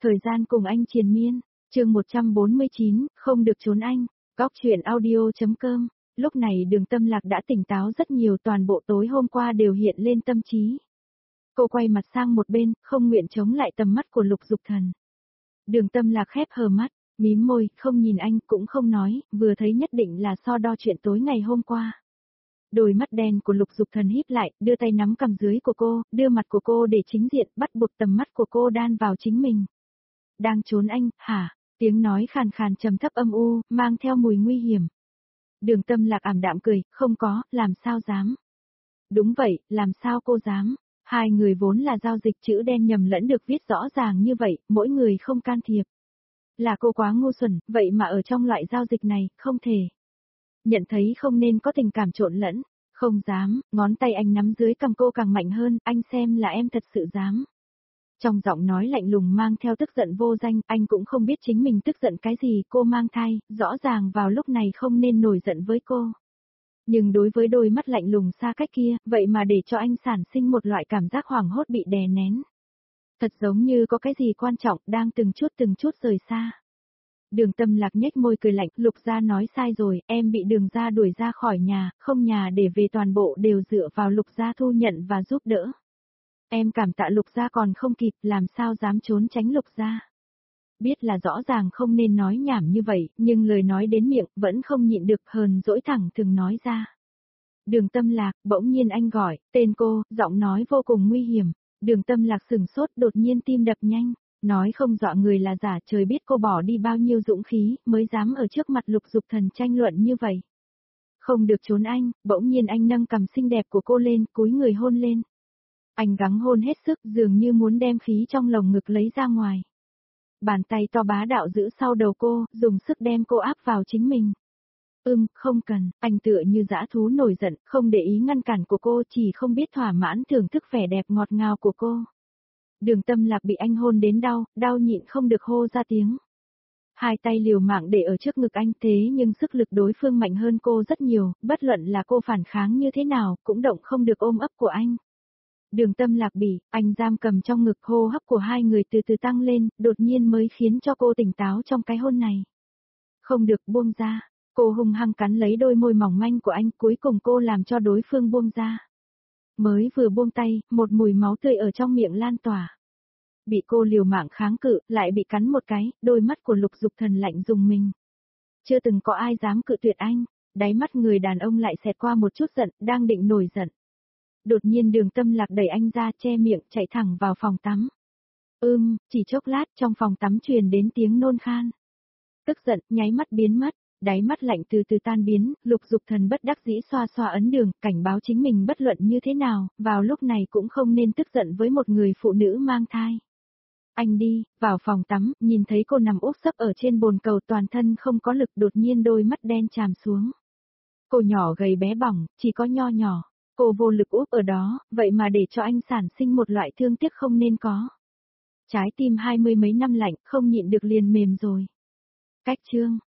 Thời gian cùng anh triền miên, chương 149, không được trốn anh, góc chuyện audio.com. Lúc này Đường Tâm Lạc đã tỉnh táo rất nhiều, toàn bộ tối hôm qua đều hiện lên tâm trí. Cô quay mặt sang một bên, không nguyện chống lại tầm mắt của Lục Dục Thần. Đường Tâm Lạc khép hờ mắt, mím môi, không nhìn anh, cũng không nói, vừa thấy nhất định là so đo chuyện tối ngày hôm qua. Đôi mắt đen của Lục Dục Thần híp lại, đưa tay nắm cằm dưới của cô, đưa mặt của cô để chính diện, bắt buộc tầm mắt của cô đan vào chính mình. Đang trốn anh, hả? Tiếng nói khàn khàn trầm thấp âm u, mang theo mùi nguy hiểm. Đường Tâm Lạc ảm đạm cười, không có, làm sao dám. Đúng vậy, làm sao cô dám. Hai người vốn là giao dịch, chữ đen nhầm lẫn được viết rõ ràng như vậy, mỗi người không can thiệp. Là cô quá ngu xuẩn, vậy mà ở trong loại giao dịch này, không thể. Nhận thấy không nên có tình cảm trộn lẫn, không dám, ngón tay anh nắm dưới cằm cô càng mạnh hơn, anh xem là em thật sự dám. Trong giọng nói lạnh lùng mang theo tức giận vô danh, anh cũng không biết chính mình tức giận cái gì, cô mang thai, rõ ràng vào lúc này không nên nổi giận với cô. Nhưng đối với đôi mắt lạnh lùng xa cách kia, vậy mà để cho anh sản sinh một loại cảm giác hoảng hốt bị đè nén. Thật giống như có cái gì quan trọng đang từng chút rời xa. Đường Tâm Lạc nhếch môi cười lạnh, Lục gia nói sai rồi, em bị Đường gia đuổi ra khỏi nhà, không nhà để về, toàn bộ đều dựa vào Lục gia thu nhận và giúp đỡ. Em cảm tạ Lục gia còn không kịp, làm sao dám trốn tránh Lục gia. Biết là rõ ràng không nên nói nhảm như vậy, nhưng lời nói đến miệng vẫn không nhịn được, hờn dỗi thẳng thừng nói ra. Đường Tâm Lạc, bỗng nhiên anh gọi tên cô, giọng nói vô cùng nguy hiểm. Đường Tâm Lạc sừng sốt, đột nhiên tim đập nhanh. Nói không dọa người là giả, trời biết cô bỏ đi bao nhiêu dũng khí, mới dám ở trước mặt Lục Dục Thần tranh luận như vậy. Không được trốn anh, bỗng nhiên anh nâng cằm xinh đẹp của cô lên, cúi người hôn lên. Anh gắng hôn hết sức, dường như muốn đem khí trong lồng ngực lấy ra ngoài. Bàn tay to bá đạo giữ sau đầu cô, dùng sức đem cô áp vào chính mình. Không cần, anh tựa như dã thú nổi giận, không để ý ngăn cản của cô, chỉ không biết thỏa mãn thưởng thức vẻ đẹp ngọt ngào của cô. Đường Tâm Lạc bị anh hôn đến đau nhịn không được hô ra tiếng. Hai tay liều mạng để ở trước ngực anh, thế nhưng sức lực đối phương mạnh hơn cô rất nhiều, bất luận là cô phản kháng như thế nào, cũng động không được ôm ấp của anh. Đường Tâm Lạc bị anh giam cầm trong ngực, hô hấp của hai người từ từ tăng lên, đột nhiên mới khiến cho cô tỉnh táo trong cái hôn này. Không được buông ra, cô hung hăng cắn lấy đôi môi mỏng manh của anh, cuối cùng cô làm cho đối phương buông ra. Mới vừa buông tay, một mùi máu tươi ở trong miệng lan tỏa. Bị cô liều mạng kháng cự, lại bị cắn một cái, đôi mắt của Lục Dục Thần lạnh rùng mình. Chưa từng có ai dám cự tuyệt anh, đáy mắt người đàn ông lại xẹt qua một chút giận, đang định nổi giận. Đột nhiên Đường Tâm Lạc đẩy anh ra, che miệng, chạy thẳng vào phòng tắm. Chỉ chốc lát trong phòng tắm truyền đến tiếng nôn khan. Tức giận, nháy mắt biến mất, đáy mắt lạnh từ từ tan biến, Lục Dục Thần bất đắc dĩ xoa xoa ấn đường, cảnh báo chính mình bất luận như thế nào, vào lúc này cũng không nên tức giận với một người phụ nữ mang thai. Anh đi, vào phòng tắm, nhìn thấy cô nằm úp sấp ở trên bồn cầu, toàn thân không có lực, đột nhiên đôi mắt đen tràm xuống. Cô nhỏ gầy bé bỏng, chỉ có nho nhỏ, cô vô lực úp ở đó, vậy mà để cho anh sản sinh một loại thương tiếc không nên có. Trái tim 20 mấy năm lạnh, không nhịn được liền mềm rồi. Cách chương.